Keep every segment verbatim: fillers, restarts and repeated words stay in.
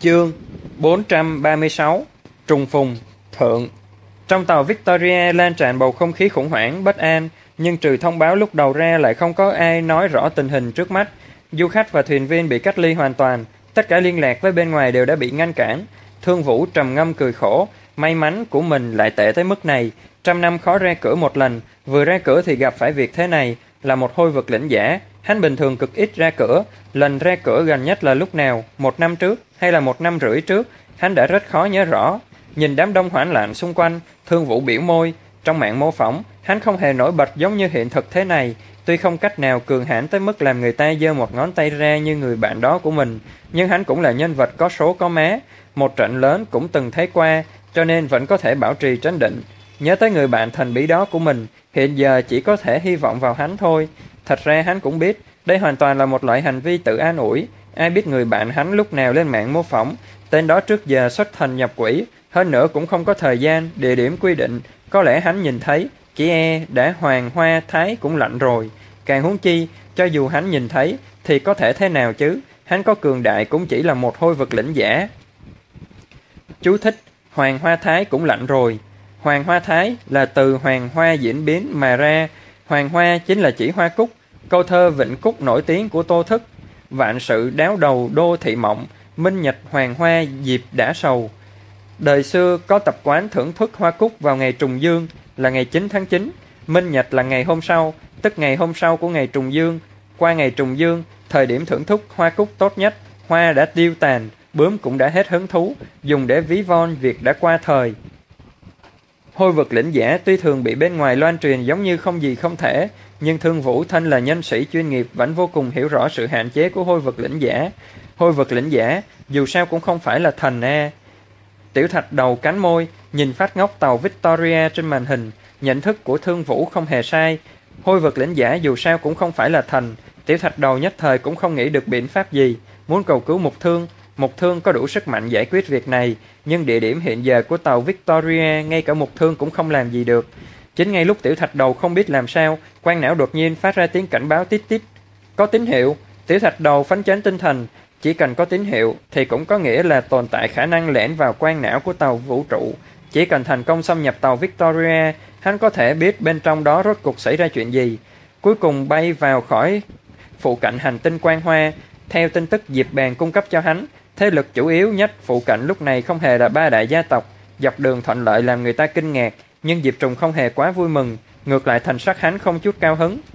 Chương bốn trăm ba mươi sáu. Trùng phùng, thượng. Trong tàu Victoria lan tràn bầu không khí khủng hoảng, bất an, nhưng trừ thông báo lúc đầu ra lại không có ai nói rõ tình hình trước mắt. Du khách và thuyền viên bị cách ly hoàn toàn, tất cả liên lạc với bên ngoài đều đã bị ngăn cản. Thương Vũ trầm ngâm cười khổ, may mắn của mình lại tệ tới mức này, trăm năm khó ra cửa một lần, vừa ra cửa thì gặp phải việc thế này, là một hôi vực lĩnh giả. Hắn bình thường cực ít ra cửa, lần ra cửa gần nhất là lúc nào, một năm trước hay là một năm rưỡi trước, hắn đã rất khó nhớ rõ. Nhìn đám đông hoảng loạn xung quanh, Thương Vũ biểu môi, trong mạng mô phỏng, hắn không hề nổi bật giống như hiện thực thế này, tuy không cách nào cường hãn tới mức làm người ta giơ một ngón tay ra như người bạn đó của mình, nhưng hắn cũng là nhân vật có số có má, một trận lớn cũng từng thấy qua, cho nên vẫn có thể bảo trì trấn định. Nhớ tới người bạn thần bí đó của mình, hiện giờ chỉ có thể hy vọng vào hắn thôi. Thật ra hắn cũng biết, đây hoàn toàn là một loại hành vi tự an ủi. Ai biết người bạn hắn lúc nào lên mạng mô phỏng, tên đó trước giờ xuất thần nhập quỷ, hơn nữa cũng không có thời gian, địa điểm quy định. Có lẽ hắn nhìn thấy, chỉ e đã hoàng hoa thái cũng lạnh rồi. Càng huống chi, cho dù hắn nhìn thấy, thì có thể thế nào chứ, hắn có cường đại cũng chỉ là một hôi vực lĩnh giả. Chú thích, hoàng hoa thái cũng lạnh rồi. Hoàng hoa thái là từ hoàng hoa diễn biến mà ra, hoàng hoa chính là chỉ hoa cúc. Câu thơ Vịnh Cúc nổi tiếng của Tô Thức, vạn sự đáo đầu đô thị mộng, minh nhật hoàng hoa dịp đã sầu. Đời xưa có tập quán thưởng thức hoa cúc vào ngày trùng dương là ngày chín tháng chín, minh nhật là ngày hôm sau, tức ngày hôm sau của ngày trùng dương. Qua ngày trùng dương, thời điểm thưởng thức hoa cúc tốt nhất, hoa đã tiêu tàn, bướm cũng đã hết hứng thú, dùng để ví von việc đã qua thời. Hôi vực lĩnh giả tuy thường bị bên ngoài loan truyền giống như không gì không thể, nhưng Thương Vũ thân là nhân sĩ chuyên nghiệp vẫn vô cùng hiểu rõ sự hạn chế của hôi vực lĩnh giả. Hôi vực lĩnh giả dù sao cũng không phải là thần a. Tiểu Thạch Đầu cắn môi, nhìn phát ngốc tàu Victoria trên màn hình, nhận thức của Thương Vũ không hề sai. Hôi vực lĩnh giả dù sao cũng không phải là thần. Tiểu Thạch Đầu nhất thời cũng không nghĩ được biện pháp gì, muốn cầu cứu Mục Thương. Mục Thương có đủ sức mạnh giải quyết việc này, nhưng địa điểm hiện giờ của tàu Victoria ngay cả Mục Thương cũng không làm gì được. Chính ngay lúc Tiểu Thạch Đầu không biết làm sao, quang não đột nhiên phát ra tiếng cảnh báo tít tít. Có tín hiệu. Tiểu Thạch Đầu phấn chấn tinh thần, chỉ cần có tín hiệu thì cũng có nghĩa là tồn tại khả năng lẻn vào quang não của tàu vũ trụ. Chỉ cần thành công xâm nhập tàu Victoria, hắn có thể biết bên trong đó rốt cuộc xảy ra chuyện gì. Cuối cùng bay vào khỏi phụ cận hành tinh Quang Hoa. Theo tin tức Diệp Bèn cung cấp cho hắn, thế lực chủ yếu nhất phụ cận lúc này không hề là ba đại gia tộc. Dọc đường thuận lợi làm người ta kinh ngạc, nhưng Diệp Trùng không hề quá vui mừng, ngược lại thần sắc hắn không chút cao hứng.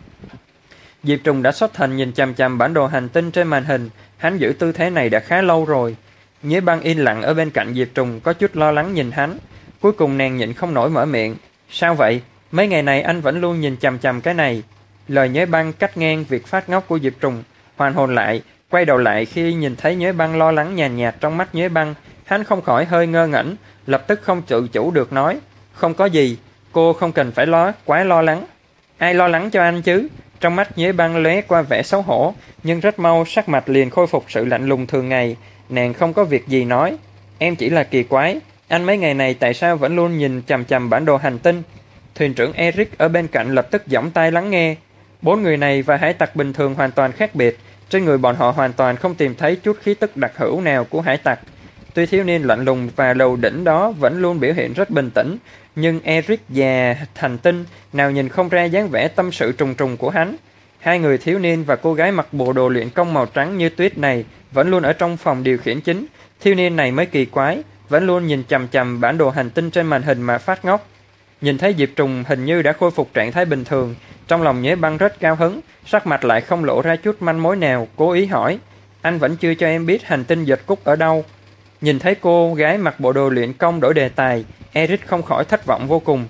Diệp Trùng đã xuất thần nhìn chằm chằm bản đồ hành tinh trên màn hình, hắn giữ tư thế này đã khá lâu rồi. Nhuế Băng yên lặng ở bên cạnh Diệp Trùng, có chút lo lắng nhìn hắn. Cuối cùng nàng nhịn không nổi mở miệng, sao vậy? Mấy ngày này anh vẫn luôn nhìn chằm chằm cái này. Lời Nhuế Băng cắt ngang việc phát ngốc của Diệp Trùng, hoàn hồn lại, quay đầu lại khi nhìn thấy Nhuế Băng lo lắng nhàn nhạt trong mắt Nhuế Băng, hắn không khỏi hơi ngơ ngẩn, lập tức không tự chủ được nói, không có gì, cô không cần phải lo quá lo lắng. Ai lo lắng cho anh chứ? Trong mắt Nhuế Băng lóe qua vẻ xấu hổ, nhưng rất mau sắc mặt liền khôi phục sự lạnh lùng thường ngày. Nàng không có việc gì nói, em chỉ là kỳ quái, anh mấy ngày này tại sao vẫn luôn nhìn chằm chằm bản đồ hành tinh? Thuyền trưởng Eric ở bên cạnh lập tức giỏng tai lắng nghe. Bốn người này và hải tặc bình thường hoàn toàn khác biệt, trên người bọn họ hoàn toàn không tìm thấy chút khí tức đặc hữu nào của hải tặc. Tuy thiếu niên lạnh lùng và đầu đỉnh đó vẫn luôn biểu hiện rất bình tĩnh, nhưng Eric và Thành Tinh nào nhìn không ra dáng vẻ tâm sự trùng trùng của hắn. Hai người thiếu niên và cô gái mặc bộ đồ luyện công màu trắng như tuyết này vẫn luôn ở trong phòng điều khiển chính. Thiếu niên này mới kỳ quái, vẫn luôn nhìn chằm chằm bản đồ hành tinh trên màn hình mà phát ngốc. Nhìn thấy Diệp Trùng hình như đã khôi phục trạng thái bình thường, trong lòng Nhuế Băng rất cao hứng, sắc mặt lại không lộ ra chút manh mối nào, cố ý hỏi, anh vẫn chưa cho em biết hành tinh Dịch Cúc ở đâu? Nhìn thấy cô gái mặc bộ đồ luyện công đổi đề tài, Eric không khỏi thất vọng vô cùng.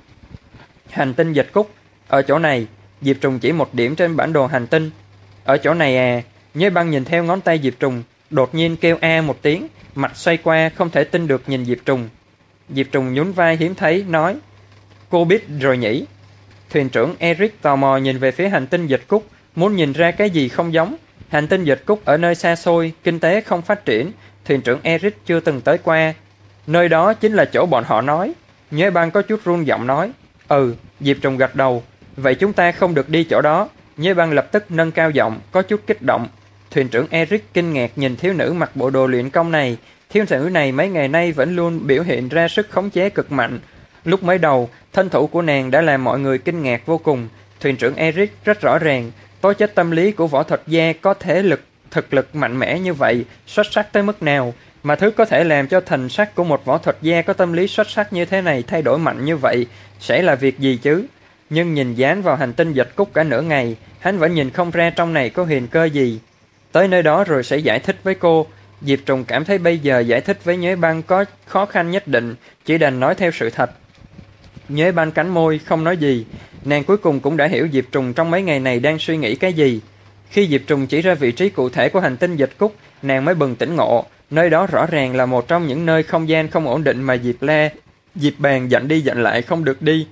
Hành tinh Dịch Cúc, ở chỗ này. Diệp Trùng chỉ một điểm trên bản đồ hành tinh. Ở chỗ này à? Nhuế Băng nhìn theo ngón tay Diệp Trùng, đột nhiên kêu a một tiếng, mặt xoay qua không thể tin được nhìn Diệp Trùng. Diệp Trùng nhún vai hiếm thấy, nói, cô biết rồi nhỉ? Thuyền trưởng Eric tò mò nhìn về phía hành tinh Dịch Cúc, muốn nhìn ra cái gì không giống. Hành tinh Dịch Cúc ở nơi xa xôi, kinh tế không phát triển, thuyền trưởng Eric chưa từng tới qua. Nơi đó chính là chỗ bọn họ nói. Nhuế Băng có chút run giọng nói, ừ. Diệp Trùng gật đầu, vậy chúng ta không được đi chỗ đó. Nhuế Băng lập tức nâng cao giọng, có chút kích động. Thuyền trưởng Eric kinh ngạc nhìn thiếu nữ mặc bộ đồ luyện công này, Thiếu nữ này mấy ngày nay vẫn luôn biểu hiện ra sức khống chế cực mạnh. Lúc mới đầu, thân thủ của nàng đã làm mọi người kinh ngạc vô cùng. Thuyền trưởng Eric rất rõ ràng, tố chất tâm lý của võ thuật gia có thể lực thực lực mạnh mẽ như vậy, xuất sắc tới mức nào, mà thứ có thể làm cho thần sắc của một võ thuật gia có tâm lý xuất sắc như thế này thay đổi mạnh như vậy, sẽ là việc gì chứ? Nhưng nhìn dán vào hành tinh Dịch Cúc cả nửa ngày, hắn vẫn nhìn không ra trong này có huyền cơ gì. Tới nơi đó rồi sẽ giải thích với cô. Diệp Trùng cảm thấy bây giờ giải thích với Nhuế Băng có khó khăn nhất định, chỉ đành nói theo sự thật. Nhuế Băng cắn môi, không nói gì. Nàng cuối cùng cũng đã hiểu Diệp Trùng trong mấy ngày này đang suy nghĩ cái gì. Khi Diệp Trùng chỉ ra vị trí cụ thể của hành tinh Dịch Cúc, nàng mới bừng tỉnh ngộ. Nơi đó rõ ràng là một trong những nơi không gian không ổn định mà Diệp La, Diệp Bàn dặn đi dặn lại không được đi.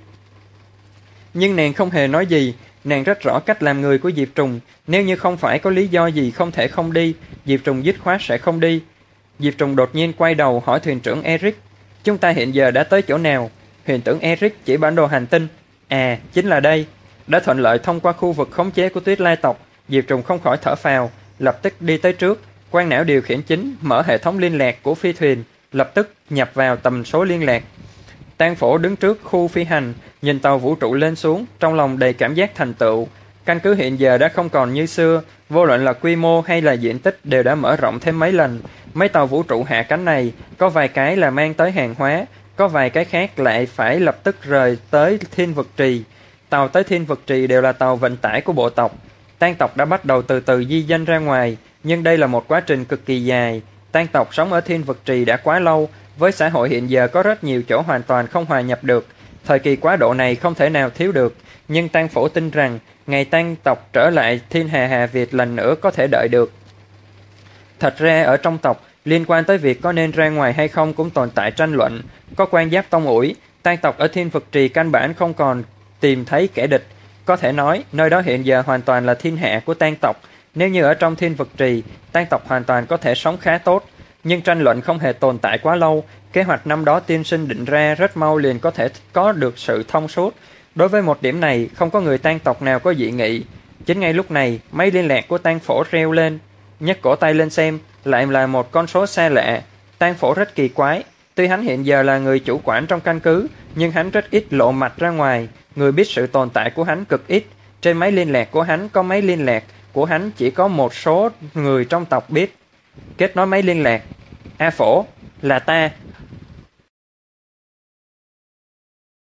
Nhưng nàng không hề nói gì. Nàng rất rõ cách làm người của Diệp Trùng. Nếu như không phải có lý do gì không thể không đi, Diệp Trùng dứt khoát sẽ không đi. Diệp Trùng đột nhiên quay đầu hỏi thuyền trưởng Eric, chúng ta hiện giờ đã tới chỗ nào? Thuyền trưởng Eric chỉ bản đồ hành tinh. À, chính là đây. Đã thuận lợi thông qua khu vực khống chế của Tuyết Lai tộc. Diệp Trùng không khỏi thở phào, lập tức đi tới trước, quan não điều khiển chính, mở hệ thống liên lạc của phi thuyền, lập tức nhập vào tần số liên lạc. Tang Phổ đứng trước khu phi hành, nhìn tàu vũ trụ lên xuống, trong lòng đầy cảm giác thành tựu. Căn cứ hiện giờ đã không còn như xưa, vô luận là quy mô hay là diện tích đều đã mở rộng thêm mấy lần. Mấy tàu vũ trụ hạ cánh này, có vài cái là mang tới hàng hóa, có vài cái khác lại phải lập tức rời tới Thiên Vực Trì. Tàu tới Thiên Vực Trì đều là tàu vận tải của bộ tộc. Tang tộc đã bắt đầu từ từ di dân ra ngoài, nhưng đây là một quá trình cực kỳ dài. Tang tộc sống ở Thiên Vực Trì đã quá lâu, với xã hội hiện giờ có rất nhiều chỗ hoàn toàn không hòa nhập được. Thời kỳ quá độ này không thể nào thiếu được, nhưng Tang Phổ tin rằng ngày Tang tộc trở lại Thiên Hà Hà Việt lần nữa có thể đợi được. Thật ra ở trong tộc, liên quan tới việc có nên ra ngoài hay không cũng tồn tại tranh luận. Có quan giáp tông ủi, Tang tộc ở Thiên Vực Trì căn bản không còn tìm thấy kẻ địch. Có thể nói, nơi đó hiện giờ hoàn toàn là thiên hạ của Tang tộc. Nếu như ở trong Thiên Vực Trì, Tang tộc hoàn toàn có thể sống khá tốt. Nhưng tranh luận không hề tồn tại quá lâu. Kế hoạch năm đó tiên sinh định ra rất mau liền có thể có được sự thông suốt. Đối với một điểm này, không có người Tang tộc nào có dị nghị. Chính ngay lúc này, máy liên lạc của Tang Phổ reo lên. Nhấc cổ tay lên xem, lại là một con số xa lạ. Tang Phổ rất kỳ quái. Tuy hắn hiện giờ là người chủ quản trong căn cứ, nhưng hắn rất ít lộ mặt ra ngoài. Người biết sự tồn tại của hắn cực ít. Trên máy liên lạc của hắn có máy liên lạc của hắn chỉ có một số người trong tộc biết. Kết nối máy liên lạc. A Phổ, là ta.